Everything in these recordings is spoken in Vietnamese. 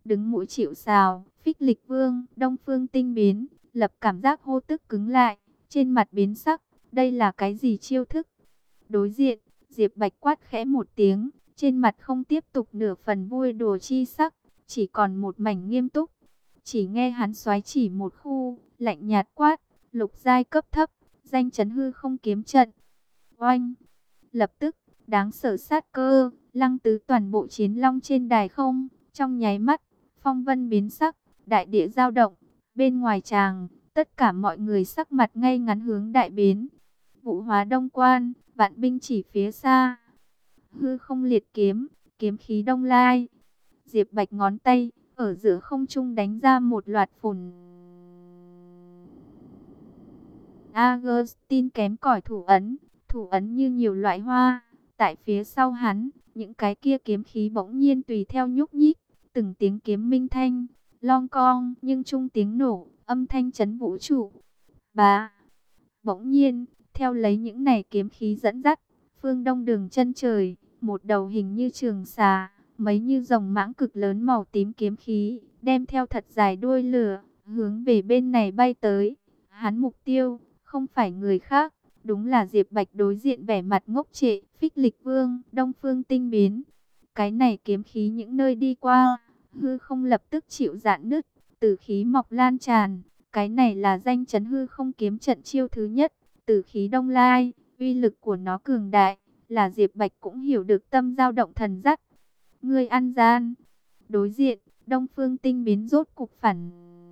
đứng mũi chịu sào, Phích Lịch Vương, Đông Phương Tinh biến, lập cảm giác hô tức cứng lại, trên mặt biến sắc, đây là cái gì chiêu thức? Đối diện, Diệp Bạch quát khẽ một tiếng, trên mặt không tiếp tục nửa phần vui đùa chi sắc, chỉ còn một mảnh nghiêm túc. Chỉ nghe hắn xoáy chỉ một khu, lạnh nhạt quát, lục giai cấp thấp, danh chấn hư không kiếm trận. Oanh! Lập tức, đáng sợ sát cơ, lăng tứ toàn bộ chiến long trên đài không, trong nháy mắt, phong vân biến sắc, đại địa dao động, bên ngoài tràng, tất cả mọi người sắc mặt ngay ngắn hướng đại biến. Vũ hóa đông quan, vạn binh chỉ phía xa. Hư không liệt kiếm, kiếm khí đông lai. Diệp Bạch ngón tay, ở giữa không trung đánh ra một loạt phùn. Agustin kém cỏi thủ ấn như nhiều loại hoa. Tại phía sau hắn, những cái kia kiếm khí bỗng nhiên tùy theo nhúc nhích, từng tiếng kiếm minh thanh, long cong, nhưng chung tiếng nổ, âm thanh chấn vũ trụ. Bá! Bỗng nhiên, theo lấy những này kiếm khí dẫn dắt, phương đông đường chân trời, một đầu hình như trường xà, mấy như rồng mãng cực lớn màu tím kiếm khí, đem theo thật dài đuôi lửa, hướng về bên này bay tới. Hắn mục tiêu, không phải người khác, đúng là Diệp Bạch đối diện vẻ mặt ngốc trệ, Phích Lịch Vương, Đông Phương Tinh biến. Cái này kiếm khí những nơi đi qua, hư không lập tức chịu rạn nứt, tử khí mọc lan tràn. Cái này là danh chấn hư không kiếm trận chiêu thứ nhất, tử khí đông lai, uy lực của nó cường đại, là Diệp Bạch cũng hiểu được tâm dao động thần dắt. Ngươi ăn gian. Đối diện, Đông Phương Tinh biến rốt cục phản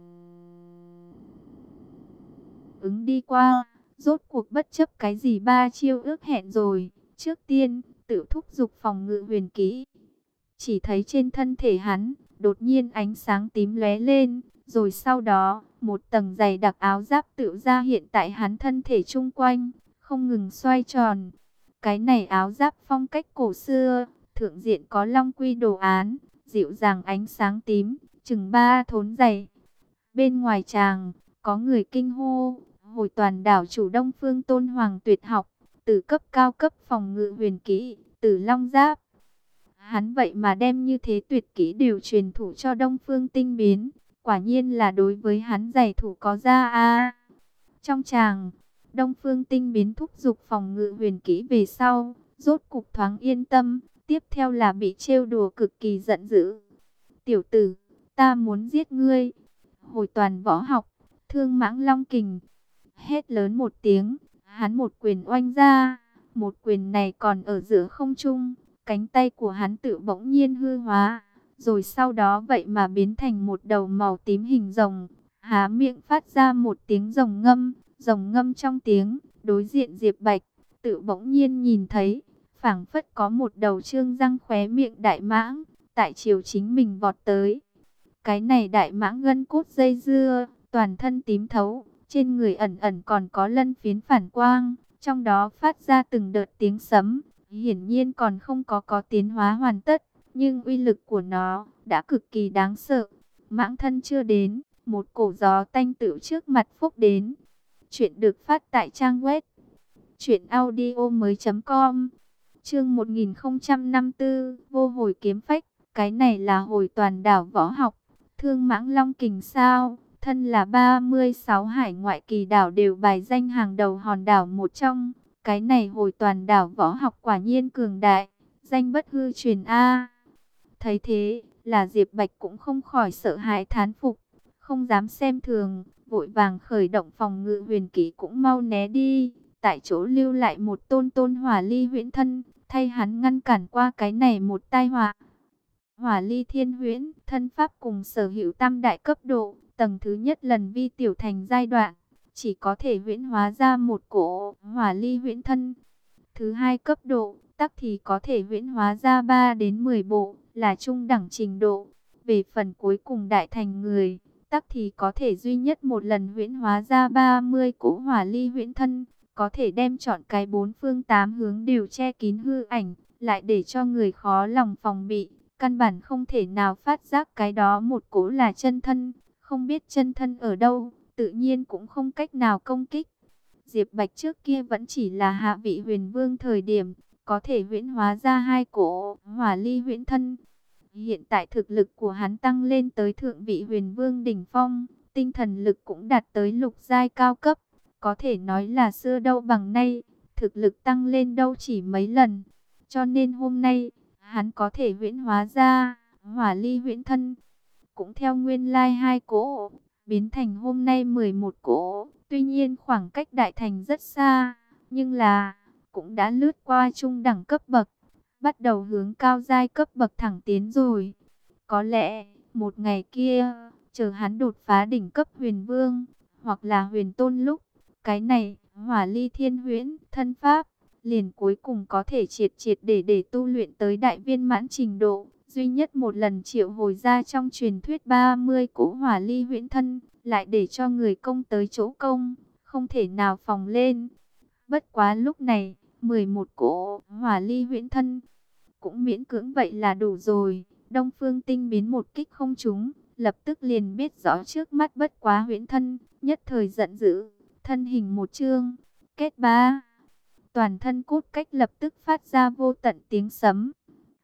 ứng đi qua, rốt cuộc bất chấp cái gì ba chiêu ước hẹn rồi, trước tiên, tự thúc giục phòng ngự huyền kỹ. Chỉ thấy trên thân thể hắn, đột nhiên ánh sáng tím lóe lên, rồi sau đó, một tầng dày đặc áo giáp tự ra hiện tại hắn thân thể chung quanh, không ngừng xoay tròn. Cái này áo giáp phong cách cổ xưa, thượng diện có long quy đồ án, dịu dàng ánh sáng tím, chừng 3 thốn dày. Bên ngoài tràng, có người kinh hô, hồi toàn đảo chủ Đông Phương Tôn Hoàng tuyệt học, từ cấp cao cấp phòng ngự huyền kỹ, Tử Long Giáp. Hắn vậy mà đem như thế tuyệt kỹ đều truyền thụ cho Đông Phương Tinh biến, quả nhiên là đối với hắn giày thủ có ra a. Trong tràng, Đông Phương Tinh biến thúc giục phòng ngự huyền kỹ về sau, rốt cục thoáng yên tâm, tiếp theo là bị trêu đùa cực kỳ giận dữ. Tiểu tử, ta muốn giết ngươi. Hồi toàn võ học, Thương Mãng Long Kình. Hét lớn một tiếng, hắn một quyền oanh ra, một quyền này còn ở giữa không trung, cánh tay của hắn tự bỗng nhiên hư hóa, rồi sau đó vậy mà biến thành một đầu màu tím hình rồng, há miệng phát ra một tiếng rồng ngâm trong tiếng, đối diện Diệp Bạch, tự bỗng nhiên nhìn thấy, phảng phất có một đầu trương răng khóe miệng đại mãng, tại chiều chính mình vọt tới. Cái này đại mãng gân cốt dây dưa, toàn thân tím thấu, trên người ẩn ẩn còn có lân phiến phản quang, trong đó phát ra từng đợt tiếng sấm, hiển nhiên còn không có tiến hóa hoàn tất, nhưng uy lực của nó đã cực kỳ đáng sợ. Mãng thân chưa đến, một cổ gió tanh tựu trước mặt phúc đến. Chuyện được phát tại trang web truyệnaudiomoi.com. Chương 1054, vô hồi kiếm phách, cái này là hồi toàn đảo võ học, Thương Mãng Long Kình sao? Thân là 36 hải ngoại kỳ đảo đều bài danh hàng đầu hòn đảo một trong, cái này hồi toàn đảo võ học quả nhiên cường đại, danh bất hư truyền a. Thấy thế, là Diệp Bạch cũng không khỏi sợ hãi thán phục, không dám xem thường, vội vàng khởi động phòng ngự huyền kỹ cũng mau né đi, tại chỗ lưu lại một tôn hỏa ly huyễn thân, thay hắn ngăn cản qua cái này một tai họa. Hỏa ly thiên huyễn, thân pháp cùng sở hữu tam đại cấp độ, tầng thứ nhất lần vi tiểu thành giai đoạn, chỉ có thể huyễn hóa ra một cổ hỏa ly huyễn thân. Thứ hai cấp độ, tắc thì có thể huyễn hóa ra 3 đến 10 bộ, là trung đẳng trình độ. Về phần cuối cùng đại thành người, tắc thì có thể duy nhất một lần huyễn hóa ra 30 cỗ hỏa ly huyễn thân, có thể đem chọn cái bốn phương tám hướng đều che kín hư ảnh, lại để cho người khó lòng phòng bị, căn bản không thể nào phát giác cái đó một cỗ là chân thân, không biết chân thân ở đâu, tự nhiên cũng không cách nào công kích. Diệp Bạch trước kia vẫn chỉ là hạ vị huyền vương thời điểm, có thể huyễn hóa ra 2 cỗ hỏa ly huyễn thân. Hiện tại thực lực của hắn tăng lên tới thượng vị huyền vương đỉnh phong, tinh thần lực cũng đạt tới lục giai cao cấp. Có thể nói là xưa đâu bằng nay, thực lực tăng lên đâu chỉ mấy lần. Cho nên hôm nay, hắn có thể huyễn hóa ra hỏa ly huyễn thân. Cũng theo nguyên lai 2 cỗ, biến thành hôm nay 11 cỗ. Tuy nhiên khoảng cách đại thành rất xa, nhưng là cũng đã lướt qua trung đẳng cấp bậc, bắt đầu hướng cao giai cấp bậc thẳng tiến rồi. Có lẽ, một ngày kia, chờ hắn đột phá đỉnh cấp huyền vương, hoặc là huyền tôn lúc, cái này, hỏa ly thiên huyễn, thân pháp, liền cuối cùng có thể triệt triệt để tu luyện tới đại viên mãn trình độ. Duy nhất một lần triệu hồi ra trong truyền thuyết 30 cỗ hỏa ly huyễn thân, lại để cho người công tới chỗ công, không thể nào phòng lên. Bất quá lúc này, 11 cỗ hỏa ly huyễn thân, cũng miễn cưỡng vậy là đủ rồi. Đông Phương Tinh biến một kích không trúng, lập tức liền biết rõ trước mắt bất quá huyễn thân, nhất thời giận dữ, thân hình một chương, kết ba. Toàn thân cốt cách lập tức phát ra vô tận tiếng sấm.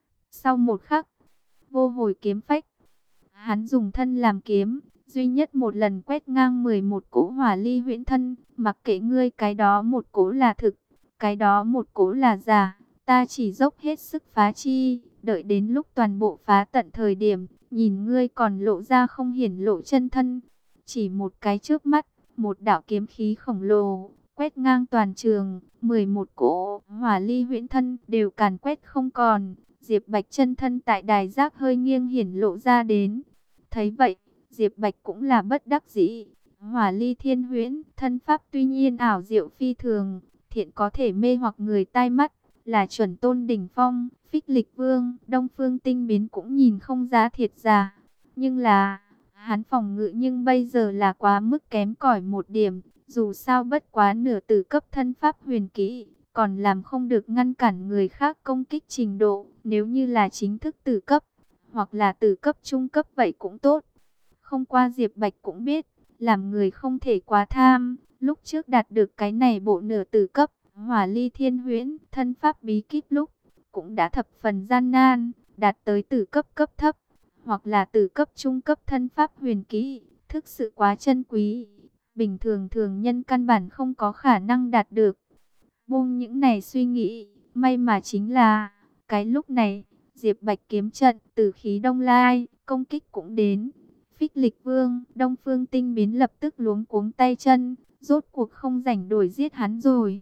Sau một khắc, vô hồi kiếm phách, hắn dùng thân làm kiếm, duy nhất một lần quét ngang 11 cỗ hỏa ly huyễn thân, mặc kệ ngươi cái đó một cỗ là thực, cái đó một cỗ là giả, ta chỉ dốc hết sức phá chi, đợi đến lúc toàn bộ phá tận thời điểm, nhìn ngươi còn lộ ra không hiển lộ chân thân. Chỉ một cái trước mắt, một đạo kiếm khí khổng lồ quét ngang toàn trường, 11 cỗ hỏa ly huyễn thân đều càn quét không còn. Diệp Bạch chân thân tại đài giác hơi nghiêng hiển lộ ra đến. Thấy vậy, Diệp Bạch cũng là bất đắc dĩ. Hỏa ly thiên huyễn, thân pháp tuy nhiên ảo diệu phi thường, thiện có thể mê hoặc người tai mắt, là chuẩn tôn đỉnh phong, Phích Lịch Vương, Đông Phương Tinh biến cũng nhìn không ra thiệt giả. Nhưng là, hắn phòng ngự nhưng bây giờ là quá mức kém cỏi một điểm, dù sao bất quá nửa tử cấp thân pháp huyền kỹ, còn làm không được ngăn cản người khác công kích trình độ. Nếu như là chính thức tử cấp, hoặc là tử cấp trung cấp vậy cũng tốt. Không qua Diệp Bạch cũng biết, làm người không thể quá tham. Lúc trước đạt được cái này bộ nửa tử cấp, hỏa ly thiên huyễn, thân pháp bí kíp lúc, cũng đã thập phần gian nan, đạt tới tử cấp cấp thấp, hoặc là tử cấp trung cấp thân pháp huyền kỹ, thực sự quá chân quý. Bình thường thường nhân căn bản không có khả năng đạt được. Buông những này suy nghĩ, may mà chính là, cái lúc này, Diệp Bạch kiếm trận, tử khí đông lai, công kích cũng đến. Phích Lịch Vương, Đông Phương Tinh biến lập tức luống cuống tay chân, rốt cuộc không rảnh đuổi giết hắn rồi.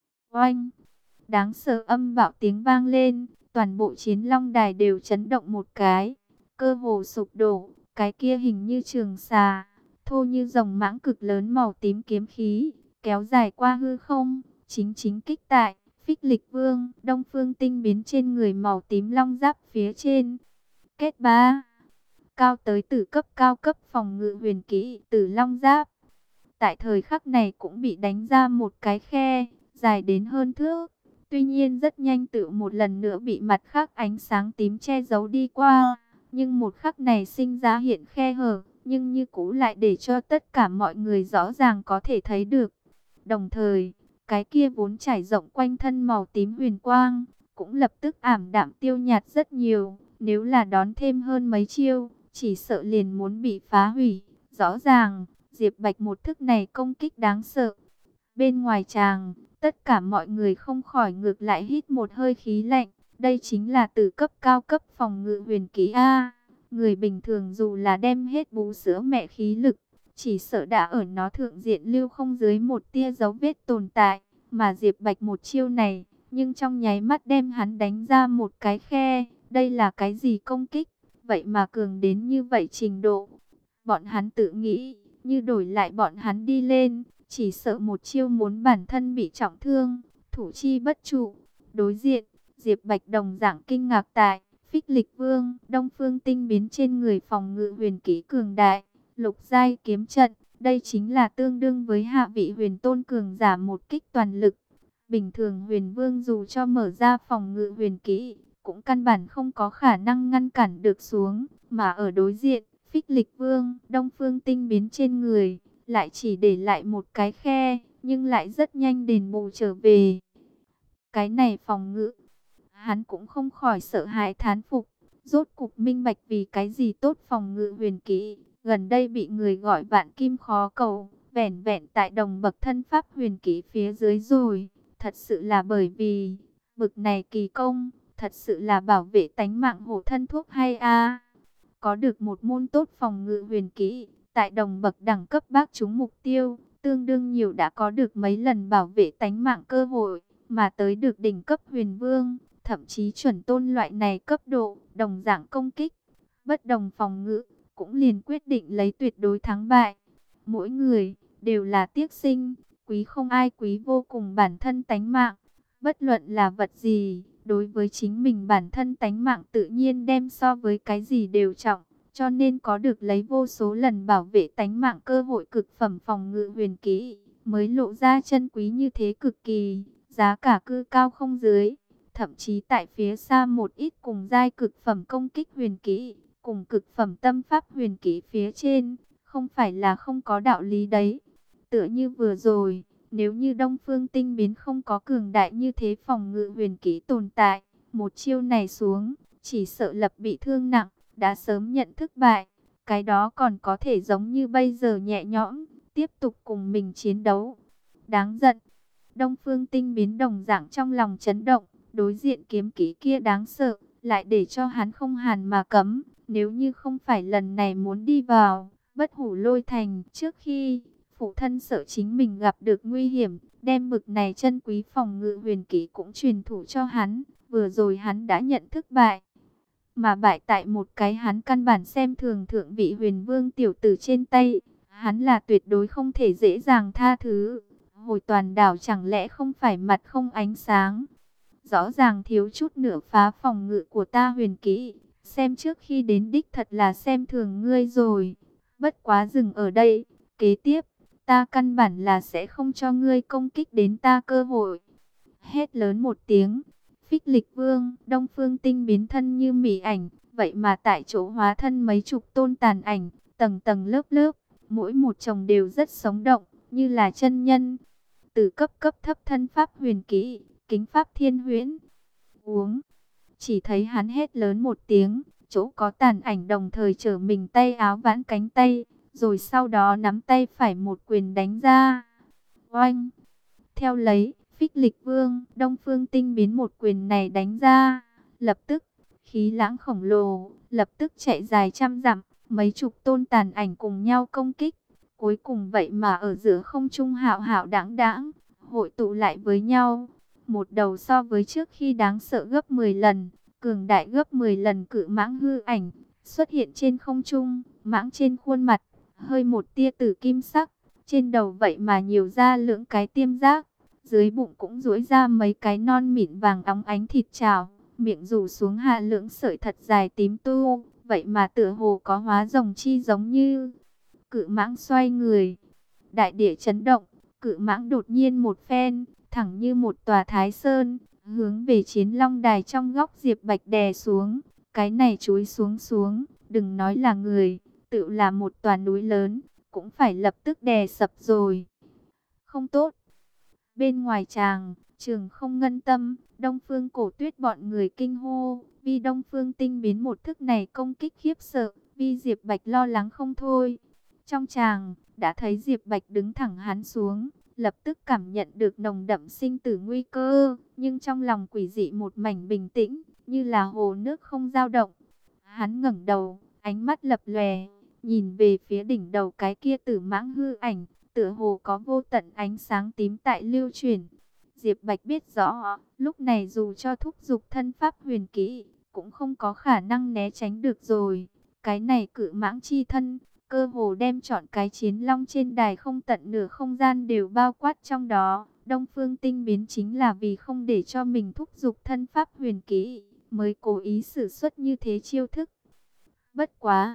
Oanh! Đáng sợ âm bạo tiếng vang lên, toàn bộ Chiến Long Đài đều chấn động một cái, cơ hồ sụp đổ. Cái kia hình như trường xà, thô như rồng mãng cực lớn màu tím kiếm khí, kéo dài qua hư không, chính kích tại Phích Lịch Vương, Đông Phương Tinh biến trên người màu tím long giáp phía trên. Kết ba, cao tới tử cấp cao cấp phòng ngự huyền kỹ Tử Long Giáp. Tại thời khắc này cũng bị đánh ra một cái khe, dài đến hơn thước. Tuy nhiên rất nhanh tự một lần nữa bị mặt khác ánh sáng tím che giấu đi qua. Nhưng một khắc này sinh ra hiện khe hở, nhưng như cũ lại để cho tất cả mọi người rõ ràng có thể thấy được. Đồng thời, cái kia vốn trải rộng quanh thân màu tím huyền quang, cũng lập tức ảm đạm tiêu nhạt rất nhiều. Nếu là đón thêm hơn mấy chiêu, chỉ sợ liền muốn bị phá hủy. Rõ ràng, Diệp Bạch một thức này công kích đáng sợ. Bên ngoài tràng, tất cả mọi người không khỏi ngược lại hít một hơi khí lạnh. Đây chính là từ cấp cao cấp phòng ngự huyền kỹ A. Người bình thường dù là đem hết bú sữa mẹ khí lực, chỉ sợ đã ở nó thượng diện lưu không dưới một tia dấu vết tồn tại. Mà Diệp Bạch một chiêu này, nhưng trong nháy mắt đem hắn đánh ra một cái khe. Đây là cái gì công kích? Vậy mà cường đến như vậy trình độ. Bọn hắn tự nghĩ, như đổi lại bọn hắn đi lên, chỉ sợ một chiêu muốn bản thân bị trọng thương, thủ chi bất trụ. Đối diện, Diệp Bạch đồng dạng kinh ngạc tại Phích Lịch Vương, Đông Phương Tinh biến trên người phòng ngự huyền kỹ cường đại, lục giai kiếm trận, đây chính là tương đương với hạ vị huyền tôn cường giả một kích toàn lực. Bình thường huyền vương dù cho mở ra phòng ngự huyền kỹ, cũng căn bản không có khả năng ngăn cản được xuống, mà ở đối diện, Phích Lịch Vương, Đông Phương Tinh biến trên người, lại chỉ để lại một cái khe, nhưng lại rất nhanh đền bù trở về. Cái này phòng ngự, hắn cũng không khỏi sợ hãi thán phục, rốt cục minh bạch vì cái gì tốt phòng ngự huyền kỹ, gần đây bị người gọi vạn kim khó cầu, vẻn vẹn tại đồng bậc thân pháp huyền kỹ phía dưới rồi, thật sự là bởi vì bực này kỳ công, thật sự là bảo vệ tánh mạng hộ thân thuốc hay a. Có được một môn tốt phòng ngự huyền kỹ, tại đồng bậc đẳng cấp bác trúng mục tiêu, tương đương nhiều đã có được mấy lần bảo vệ tánh mạng cơ hội, mà tới được đỉnh cấp huyền vương, thậm chí chuẩn tôn loại này cấp độ, đồng dạng công kích, bất đồng phòng ngự, cũng liền quyết định lấy tuyệt đối thắng bại. Mỗi người đều là tiếc sinh, quý không ai quý vô cùng bản thân tánh mạng, bất luận là vật gì, đối với chính mình bản thân tánh mạng tự nhiên đem so với cái gì đều trọng, cho nên có được lấy vô số lần bảo vệ tánh mạng cơ hội cực phẩm phòng ngự huyền kỹ, mới lộ ra chân quý như thế cực kỳ, giá cả cư cao không dưới. Thậm chí tại phía xa một ít cùng giai cực phẩm công kích huyền kỹ, cùng cực phẩm tâm pháp huyền kỹ phía trên, không phải là không có đạo lý đấy. Tựa như vừa rồi, nếu như Đông Phương Tinh Biến không có cường đại như thế phòng ngự huyền kỹ tồn tại, một chiêu này xuống, chỉ sợ lập bị thương nặng, đã sớm nhận thức bại. Cái đó còn có thể giống như bây giờ nhẹ nhõm, tiếp tục cùng mình chiến đấu. Đáng giận, Đông Phương Tinh Biến đồng dạng trong lòng chấn động, đối diện kiếm kỹ kia đáng sợ, lại để cho hắn không hàn mà cấm. Nếu như không phải lần này muốn đi vào Bất Hủ Lôi Thành, trước khi phụ thân sợ chính mình gặp được nguy hiểm, đem bực này chân quý phòng ngự huyền kỹ cũng truyền thủ cho hắn. Vừa rồi hắn đã nhận thức bại, mà bại tại một cái hắn căn bản xem thường thượng vị huyền vương tiểu tử trên tay, hắn là tuyệt đối không thể dễ dàng tha thứ. Hồi toàn đảo chẳng lẽ không phải mặt không ánh sáng, rõ ràng thiếu chút nữa phá phòng ngự của ta huyền kỹ, xem trước khi đến đích thật là xem thường ngươi rồi. Bất quá dừng ở đây, kế tiếp, ta căn bản là sẽ không cho ngươi công kích đến ta cơ hội. Hét lớn một tiếng, Phích Lịch Vương, Đông Phương Tinh Biến thân như mỉ ảnh, vậy mà tại chỗ hóa thân mấy chục tôn tàn ảnh, tầng tầng lớp lớp, mỗi một chồng đều rất sống động, như là chân nhân. Từ cấp thấp thân pháp huyền kỹ, kính pháp thiên huyễn. Uống. Chỉ thấy hắn hét lớn một tiếng, chỗ có tàn ảnh đồng thời trở mình tay áo vãn cánh tay, rồi sau đó nắm tay phải một quyền đánh ra. Oanh. Theo lấy, Phích Lịch Vương, Đông Phương Tinh Biến một quyền này đánh ra, lập tức, khí lãng khổng lồ, lập tức chạy dài trăm dặm, mấy chục tôn tàn ảnh cùng nhau công kích. Cuối cùng vậy mà ở giữa không trung hạo hạo đãng đãng, hội tụ lại với nhau. Một đầu so với trước khi đáng sợ gấp 10 lần, cường đại gấp 10 lần cự mãng hư ảnh, xuất hiện trên không trung, mãng trên khuôn mặt, hơi một tia tử kim sắc, trên đầu vậy mà nhiều ra lưỡng cái tiêm giác, dưới bụng cũng duỗi ra mấy cái non mịn vàng óng ánh thịt chảo, miệng rủ xuống hạ lưỡng sợi thật dài tím tu, vậy mà tựa hồ có hóa rồng chi giống như. Cự mãng xoay người, đại địa chấn động, cự mãng đột nhiên một phen, thẳng như một tòa thái sơn, hướng về Chiến Long Đài trong góc Diệp Bạch đè xuống. Cái này chúi xuống, đừng nói là người, tự là một tòa núi lớn, cũng phải lập tức đè sập rồi. Không tốt. Bên ngoài tràng, Trường Không Ngân Tâm, Đông Phương Cổ Tuyết bọn người kinh hô, vì Đông Phương Tinh Biến một thức này công kích khiếp sợ, vì Diệp Bạch lo lắng không thôi. Trong tràng, đã thấy Diệp Bạch đứng thẳng hắn xuống, lập tức cảm nhận được nồng đậm sinh tử nguy cơ, nhưng trong lòng quỷ dị một mảnh bình tĩnh, như là hồ nước không dao động. Hắn ngẩng đầu, ánh mắt lập lòe, nhìn về phía đỉnh đầu cái kia tử mãng hư ảnh, tựa hồ có vô tận ánh sáng tím tại lưu chuyển. Diệp Bạch biết rõ, lúc này dù cho thúc giục thân pháp huyền kỹ, cũng không có khả năng né tránh được rồi. Cái này cự mãng chi thân, cơ hồ đem trọn cái Chiến Long trên đài không tận nửa không gian đều bao quát trong đó. Đông Phương Tinh Biến chính là vì không để cho mình thúc giục thân pháp huyền kỹ, mới cố ý sử xuất như thế chiêu thức. Bất quá,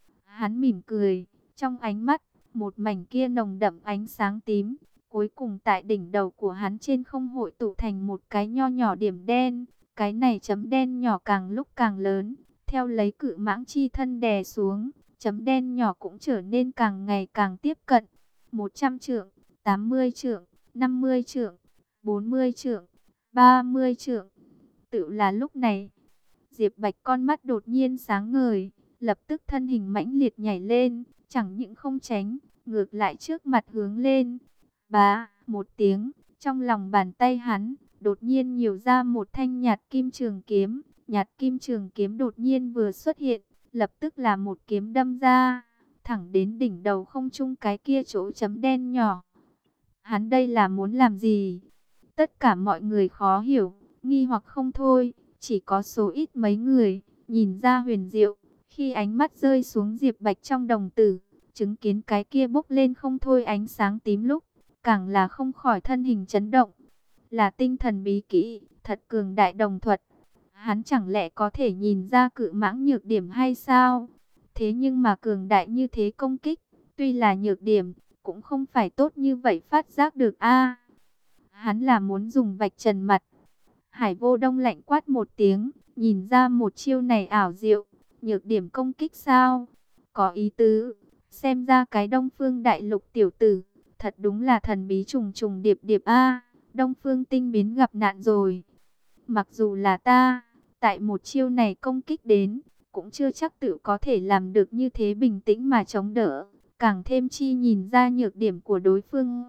hắn mỉm cười, trong ánh mắt, một mảnh kia nồng đậm ánh sáng tím, cuối cùng tại đỉnh đầu của hắn trên không hội tụ thành một cái nho nhỏ điểm đen. Cái này chấm đen nhỏ càng lúc càng lớn, theo lấy cự mãng chi thân đè xuống, chấm đen nhỏ cũng trở nên càng ngày càng tiếp cận. 100 trượng, 80 trượng, 50 trượng, 40 trượng, 30 trượng. Tự là lúc này, Diệp Bạch con mắt đột nhiên sáng ngời, lập tức thân hình mãnh liệt nhảy lên, chẳng những không tránh, ngược lại trước mặt hướng lên. Bá, một tiếng, trong lòng bàn tay hắn, đột nhiên nhiều ra một thanh nhạt kim trường kiếm. Nhạt kim trường kiếm đột nhiên vừa xuất hiện, lập tức là một kiếm đâm ra, thẳng đến đỉnh đầu không trung cái kia chỗ chấm đen nhỏ. Hắn đây là muốn làm gì? Tất cả mọi người khó hiểu, nghi hoặc không thôi, chỉ có số ít mấy người nhìn ra huyền diệu. Khi ánh mắt rơi xuống Diệp Bạch trong đồng tử, chứng kiến cái kia bốc lên không thôi ánh sáng tím lúc, càng là không khỏi thân hình chấn động. Là tinh thần bí kỹ, thật cường đại đồng thuật. Hắn chẳng lẽ có thể nhìn ra cự mãng nhược điểm hay sao? Thế nhưng mà cường đại như thế công kích, tuy là nhược điểm, cũng không phải tốt như vậy phát giác được a. Hắn là muốn dùng vạch trần mặt. Hải Vô Đông lạnh quát một tiếng, nhìn ra một chiêu này ảo diệu, nhược điểm công kích sao? Có ý tứ, xem ra cái Đông Phương Đại Lục tiểu tử, thật đúng là thần bí trùng trùng điệp điệp a. Đông Phương Tinh biến gặp nạn rồi. Mặc dù là ta, tại một chiêu này công kích đến, cũng chưa chắc tự có thể làm được như thế bình tĩnh mà chống đỡ, càng thêm chi nhìn ra nhược điểm của đối phương.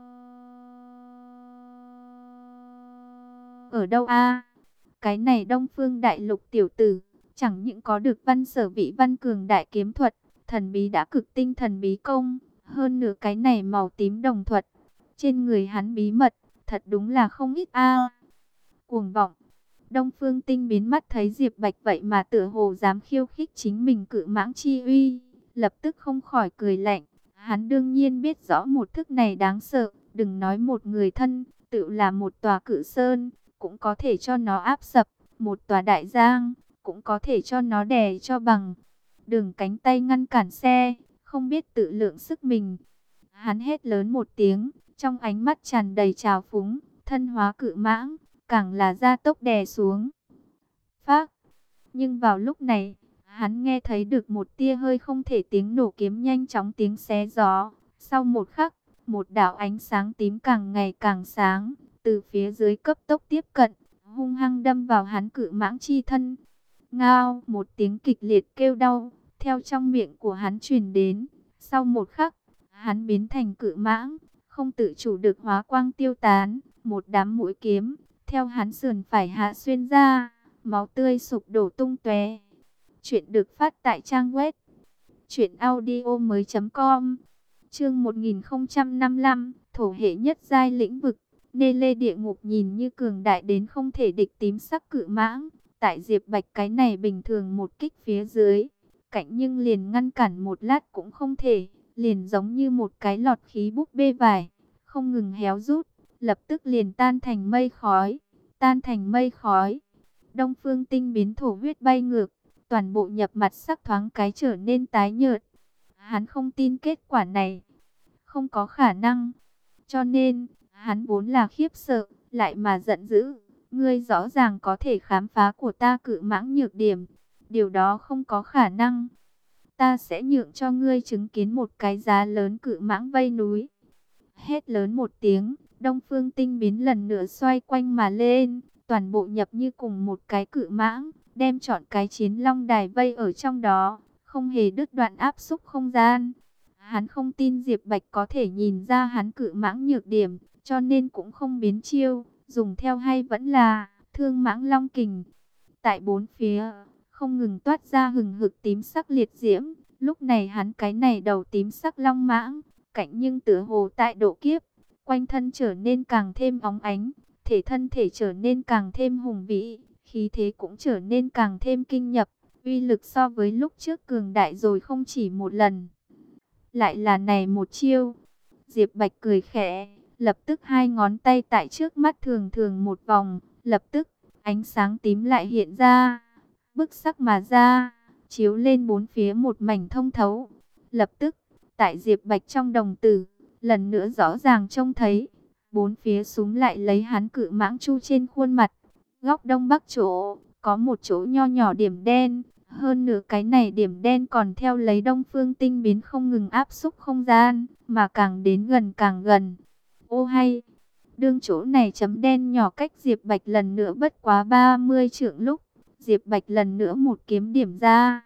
Ở đâu a? Cái này Đông Phương Đại Lục tiểu tử, chẳng những có được văn sở vị văn cường đại kiếm thuật, thần bí đã cực tinh thần bí công, hơn nữa cái này màu tím đồng thuật, trên người hắn bí mật, thật đúng là không ít a. Cuồng vọng. Đông Phương Tinh biến mắt thấy Diệp Bạch vậy mà tựa hồ dám khiêu khích chính mình cự mãng chi uy, lập tức không khỏi cười lạnh. Hắn đương nhiên biết rõ một thức này đáng sợ, đừng nói một người thân, tự là một tòa cự sơn, cũng có thể cho nó áp sập, một tòa đại giang, cũng có thể cho nó đè cho bằng. Đường cánh tay ngăn cản xe, không biết tự lượng sức mình. Hắn hét lớn một tiếng, trong ánh mắt tràn đầy trào phúng, thân hóa cự mãng, càng là gia tốc đè xuống. Phác. Nhưng vào lúc này, hắn nghe thấy được một tia hơi không thể tiếng nổ kiếm nhanh chóng tiếng xé gió. Sau một khắc, một đạo ánh sáng tím càng ngày càng sáng, từ phía dưới cấp tốc tiếp cận, hung hăng đâm vào hắn cự mãng chi thân. Ngao, một tiếng kịch liệt kêu đau, theo trong miệng của hắn truyền đến. Sau một khắc, hắn biến thành cự mãng, không tự chủ được hóa quang tiêu tán, một đám mũi kiếm theo hắn sườn phải hạ xuyên ra, máu tươi sụp đổ tung tóe. Chuyện được phát tại trang web truyệnaudiomoi.com. Chương 1055, thổ hệ nhất giai lĩnh vực, nê lê địa ngục nhìn như cường đại đến không thể địch tím sắc cự mãng, tại Diệp Bạch cái này bình thường một kích phía dưới, cạnh nhưng liền ngăn cản một lát cũng không thể, liền giống như một cái lọt khí búp bê vải, không ngừng héo rút, lập tức liền tan thành mây khói, tan thành mây khói. Đông Phương Tinh biến thổ huyết bay ngược, toàn bộ nhập mặt sắc thoáng cái trở nên tái nhợt. Hắn không tin kết quả này, không có khả năng. Cho nên, hắn vốn là khiếp sợ, lại mà giận dữ. Ngươi rõ ràng có thể khám phá của ta cự mãng nhược điểm. Điều đó không có khả năng. Ta sẽ nhượng cho ngươi chứng kiến một cái giá lớn cự mãng vây núi. Hét lớn một tiếng, Đông Phương Tinh biến lần nữa xoay quanh mà lên, toàn bộ nhập như cùng một cái cự mãng, đem trọn cái chiến long đài vây ở trong đó, không hề đứt đoạn áp xúc không gian. Hắn không tin Diệp Bạch có thể nhìn ra hắn cự mãng nhược điểm, cho nên cũng không biến chiêu, dùng theo hay vẫn là thương mãng long kình. Tại bốn phía, không ngừng toát ra hừng hực tím sắc liệt diễm, lúc này hắn cái này đầu tím sắc long mãng, cạnh nhưng tựa hồ tại độ kiếp, quanh thân trở nên càng thêm óng ánh, thân thể trở nên càng thêm hùng vĩ, khí thế cũng trở nên càng thêm kinh nhập, uy lực so với lúc trước cường đại rồi không chỉ một lần. Lại là này một chiêu. Diệp Bạch cười khẽ, lập tức hai ngón tay tại trước mắt thường thường một vòng, lập tức ánh sáng tím lại hiện ra, bức sắc mà ra, chiếu lên bốn phía một mảnh thông thấu. Lập tức, tại Diệp Bạch trong đồng tử, lần nữa rõ ràng trông thấy, bốn phía súng lại lấy hắn cự mãng chu trên khuôn mặt. Góc đông bắc chỗ, có một chỗ nho nhỏ điểm đen, hơn nữa cái này điểm đen còn theo lấy Đông Phương Tinh biến không ngừng áp xúc không gian, mà càng đến gần càng gần. Ô hay, đương chỗ này chấm đen nhỏ cách Diệp Bạch lần nữa bất quá 30 trượng lúc, Diệp Bạch lần nữa một kiếm điểm ra.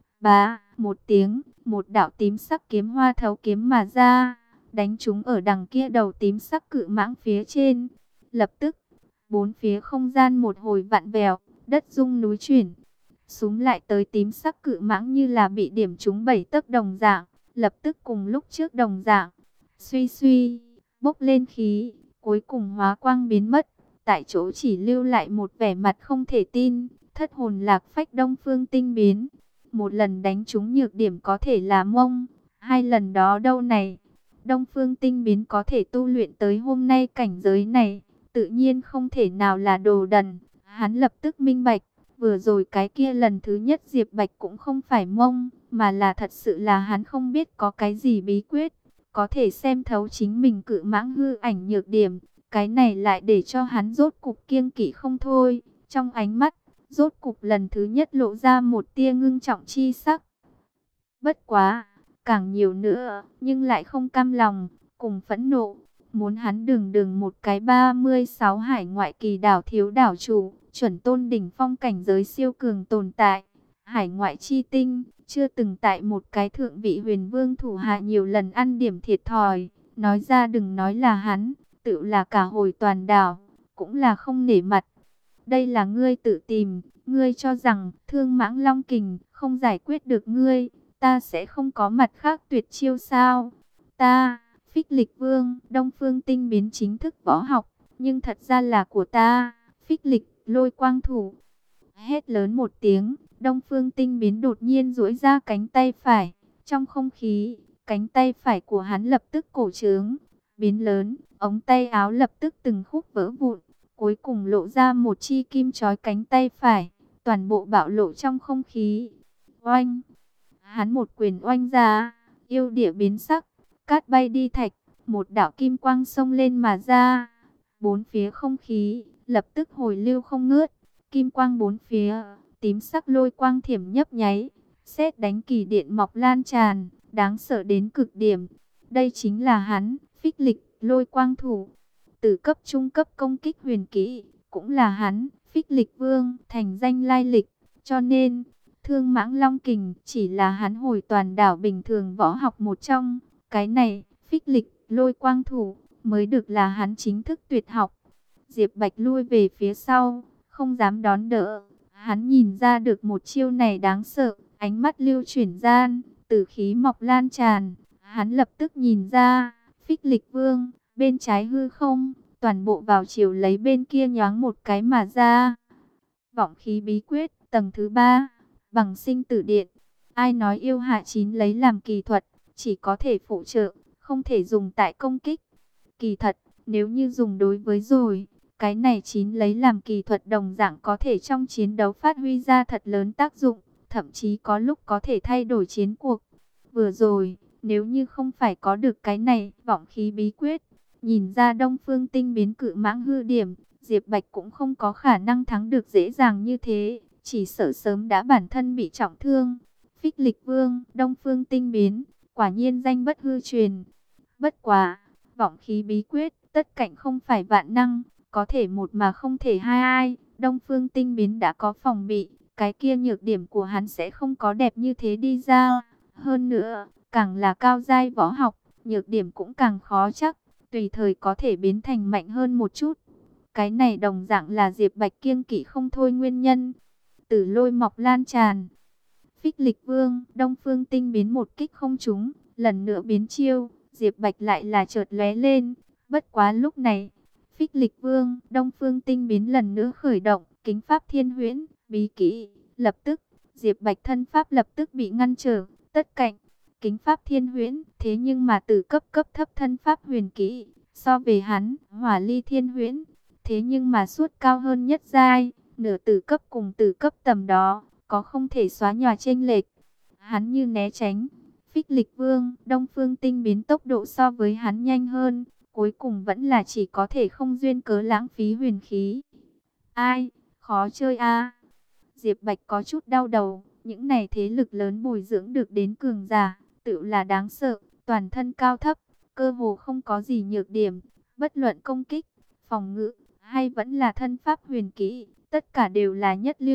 Bá, một tiếng, một đạo tím sắc kiếm hoa thấu kiếm mà ra, đánh trúng ở đằng kia đầu tím sắc cự mãng phía trên. Lập tức, bốn phía không gian một hồi vặn vẹo, đất rung núi chuyển. Súng lại tới tím sắc cự mãng như là bị điểm trúng 7 tấc đồng dạng, lập tức cùng lúc trước đồng dạng. Suy suy, bốc lên khí, cuối cùng hóa quang biến mất, tại chỗ chỉ lưu lại một vẻ mặt không thể tin, thất hồn lạc phách Đông Phương Tinh Biến. Một lần đánh trúng nhược điểm có thể là mông, hai lần đó đâu này. Đông Phương Tinh Biến có thể tu luyện tới hôm nay cảnh giới này, tự nhiên không thể nào là đồ đần. Hắn lập tức minh bạch, vừa rồi cái kia lần thứ nhất Diệp Bạch cũng không phải mông, mà là thật sự là hắn không biết có cái gì bí quyết, có thể xem thấu chính mình cự mãng hư ảnh nhược điểm. Cái này lại để cho hắn rốt cục kiêng kỵ không thôi, trong ánh mắt rốt cục lần thứ nhất lộ ra một tia ngưng trọng chi sắc. Bất quá, càng nhiều nữa, nhưng lại không cam lòng, cùng phẫn nộ. Muốn hắn đừng một cái 36 hải ngoại kỳ đảo thiếu đảo chủ, chuẩn tôn đỉnh phong cảnh giới siêu cường tồn tại. Hải ngoại chi tinh, chưa từng tại một cái thượng vị huyền vương thủ hạ nhiều lần ăn điểm thiệt thòi. Nói ra đừng nói là hắn, tự là cả hồi toàn đảo, cũng là không nể mặt. Đây là ngươi tự tìm, ngươi cho rằng Thương Mãng Long Kình không giải quyết được ngươi, ta sẽ không có mặt khác tuyệt chiêu sao? Ta, Phích Lịch Vương, Đông Phương Tinh Biến chính thức võ học, nhưng thật ra là của ta, Phích Lịch Lôi Quang Thủ. Hét lớn một tiếng, Đông Phương Tinh Biến đột nhiên duỗi ra cánh tay phải, trong không khí, cánh tay phải của hắn lập tức cổ trướng, biến lớn, ống tay áo lập tức từng khúc vỡ vụn. Cuối cùng lộ ra một chi kim chói cánh tay phải, toàn bộ bạo lộ trong không khí. Oanh! Hắn một quyền oanh ra, yêu địa biến sắc, cát bay đi thạch, một đạo kim quang xông lên mà ra. Bốn phía không khí, lập tức hồi lưu không ngớt, kim quang bốn phía, tím sắc lôi quang thiểm nhấp nháy, sét đánh kỳ điện mọc lan tràn, đáng sợ đến cực điểm. Đây chính là hắn, Phích Lịch Lôi Quang Thủ. Từ cấp trung cấp công kích huyền kỹ, cũng là hắn, Phích Lịch Vương, thành danh lai lịch. Cho nên, Thương Mãng Long Kình chỉ là hắn hồi toàn đảo bình thường võ học một trong. Cái này, Phích Lịch Lôi Quang Thủ, mới được là hắn chính thức tuyệt học. Diệp Bạch lui về phía sau, không dám đón đỡ. Hắn nhìn ra được một chiêu này đáng sợ, ánh mắt lưu chuyển gian, tử khí mọc lan tràn. Hắn lập tức nhìn ra, Phích Lịch Vương, bên trái hư không, toàn bộ vào chiều lấy bên kia nhoáng một cái mà ra. Vọng khí bí quyết, tầng thứ 3, bằng sinh tử điện. Ai nói yêu hạ 9 lấy làm kỳ thuật, chỉ có thể phụ trợ, không thể dùng tại công kích. Kỳ thật, nếu như dùng đối với rồi, cái này 9 lấy làm kỳ thuật đồng dạng có thể trong chiến đấu phát huy ra thật lớn tác dụng, thậm chí có lúc có thể thay đổi chiến cuộc. Vừa rồi, nếu như không phải có được cái này, vọng khí bí quyết, nhìn ra Đông Phương Tinh Biến cự mãng hư điểm, Diệp Bạch cũng không có khả năng thắng được dễ dàng như thế, chỉ sợ sớm đã bản thân bị trọng thương. Phích Lịch Vương, Đông Phương Tinh Biến, quả nhiên danh bất hư truyền. Bất quá, vọng khí bí quyết, tất cảnh không phải vạn năng, có thể một mà không thể hai ai. Đông Phương Tinh Biến đã có phòng bị, cái kia nhược điểm của hắn sẽ không có đẹp như thế đi ra. Hơn nữa, càng là cao giai võ học, nhược điểm cũng càng khó chắc, tùy thời có thể biến thành mạnh hơn một chút. Cái này đồng dạng là Diệp Bạch kiêng kỵ không thôi nguyên nhân. Tử lôi mọc lan tràn. Phích Lịch Vương, Đông Phương Tinh Biến một kích không trúng, lần nữa biến chiêu, Diệp Bạch lại là chợt lóe lên. Bất quá lúc này, Phích Lịch Vương, Đông Phương Tinh Biến lần nữa khởi động, kính pháp thiên huyễn, bí kỹ, lập tức, Diệp Bạch thân pháp lập tức bị ngăn trở, tất cạnh, kính pháp thiên huyễn, thế nhưng mà từ cấp thấp thân pháp huyền kỹ, so về hắn, hỏa ly thiên huyễn, thế nhưng mà suốt cao hơn nhất giai, nửa từ cấp cùng từ cấp tầm đó, có không thể xóa nhòa chênh lệch. Hắn như né tránh, Phích Lịch Vương, Đông Phương Tinh Biến tốc độ so với hắn nhanh hơn, cuối cùng vẫn là chỉ có thể không duyên cớ lãng phí huyền khí. Ai, khó chơi a. Diệp Bạch có chút đau đầu, những này thế lực lớn bồi dưỡng được đến cường giả, tự là đáng sợ, toàn thân cao thấp, cơ hồ không có gì nhược điểm, bất luận công kích, phòng ngự, hay vẫn là thân pháp huyền kỹ, tất cả đều là nhất lưu.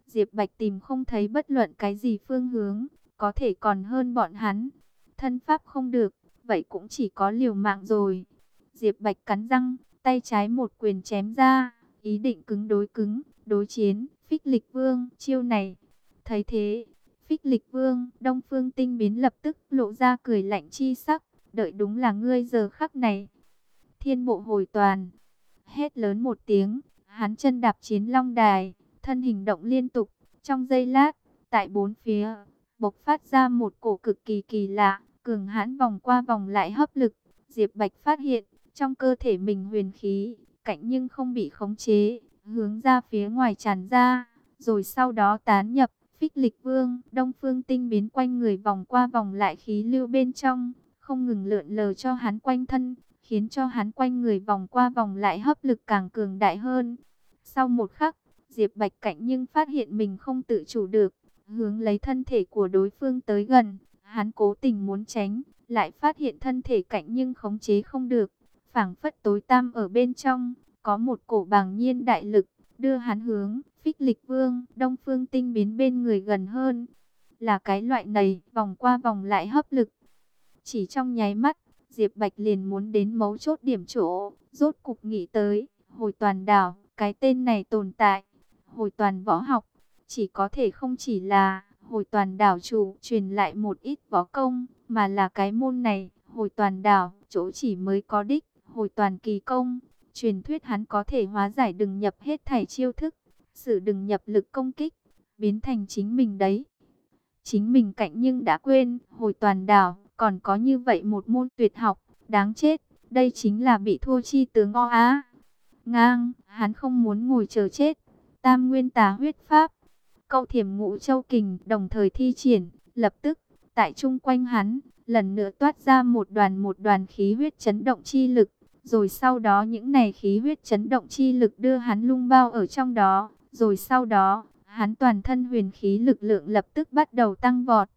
Diệp Bạch tìm không thấy bất luận cái gì phương hướng, có thể còn hơn bọn hắn. Thân pháp không được, vậy cũng chỉ có liều mạng rồi. Diệp Bạch cắn răng, tay trái một quyền chém ra, ý định cứng, đối chiến, Phích Lịch Vương, chiêu này. Thấy thế, Phích Lịch Vương, Đông Phương Tinh Biến lập tức lộ ra cười lạnh chi sắc, đợi đúng là ngươi giờ khắc này. Thiên bộ hồi toàn, hét lớn một tiếng, hắn chân đạp chiến long đài, thân hình động liên tục, trong giây lát, tại bốn phía, bộc phát ra một cổ cực kỳ kỳ lạ, cường hãn vòng qua vòng lại hấp lực. Diệp Bạch phát hiện, trong cơ thể mình huyền khí, cạnh nhưng không bị khống chế, hướng ra phía ngoài tràn ra, rồi sau đó tán nhập. Phích Lịch Vương, Đông Phương Tinh Biến quanh người vòng qua vòng lại khí lưu bên trong, không ngừng lượn lờ cho hắn quanh thân, khiến cho hắn quanh người vòng qua vòng lại hấp lực càng cường đại hơn. Sau một khắc, Diệp Bạch cạnh nhưng phát hiện mình không tự chủ được, hướng lấy thân thể của đối phương tới gần. Hắn cố tình muốn tránh, lại phát hiện thân thể cạnh nhưng khống chế không được, phảng phất tối tăm ở bên trong, có một cổ bàng nhiên đại lực, đưa hắn hướng Phích Lịch Vương, Đông Phương Tinh Biến bên người gần hơn. Là cái loại này, vòng qua vòng lại hấp lực. Chỉ trong nháy mắt, Diệp Bạch liền muốn đến mấu chốt điểm chỗ, rốt cục nghĩ tới, hồi toàn đảo, cái tên này tồn tại. Hồi toàn võ học, chỉ có thể không chỉ là hồi toàn đảo chủ truyền lại một ít võ công, mà là cái môn này, hồi toàn đảo, chỗ chỉ mới có đích, hồi toàn kỳ công. Truyền thuyết hắn có thể hóa giải đừng nhập hết thảy chiêu thức, sử đừng nhập lực công kích, biến thành chính mình đấy. Chính mình cạnh nhưng đã quên, hồi toàn đảo, còn có như vậy một môn tuyệt học, đáng chết, đây chính là bị thua chi tướng o á. Ngang, hắn không muốn ngồi chờ chết. Tam nguyên tà huyết pháp, câu thiểm ngũ châu kình đồng thời thi triển, lập tức, tại chung quanh hắn, lần nữa toát ra một đoàn khí huyết chấn động chi lực. Rồi sau đó những này khí huyết chấn động chi lực đưa hắn lung bao ở trong đó. Rồi sau đó, hắn toàn thân huyền khí lực lượng lập tức bắt đầu tăng vọt.